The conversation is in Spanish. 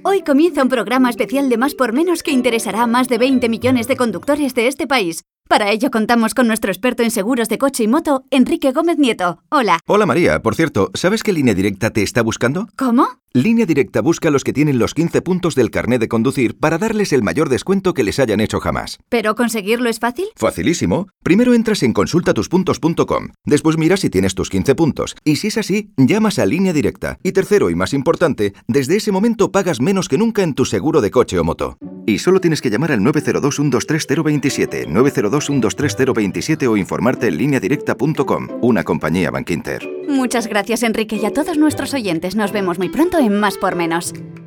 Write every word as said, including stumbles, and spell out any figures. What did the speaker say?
Hoy comienza un programa especial de Más por Menos que interesará a más de veinte millones de conductores de este país. Para ello contamos con nuestro experto en seguros de coche y moto, Enrique Gómez Nieto. Hola. Hola María, por cierto, ¿sabes que Línea Directa te está buscando? ¿Cómo? Línea Directa busca a los que tienen los quince puntos del carné de conducir para darles el mayor descuento que les hayan hecho jamás. ¿Pero conseguirlo es fácil? Facilísimo. Primero entras en consulta tus puntos punto com, después miras si tienes tus quince puntos, y si es así, llamas a Línea Directa. Y tercero y más importante, desde ese momento pagas menos que nunca en tu seguro de coche o moto. Y solo tienes que llamar al nueve cero dos, uno dos tres cero dos siete, nueve cero dos, uno dos tres cero dos siete o informarte en línea directa punto com, una compañía Bankinter. Muchas gracias, Enrique, y a todos nuestros oyentes. Nos vemos muy pronto en Más por Menos.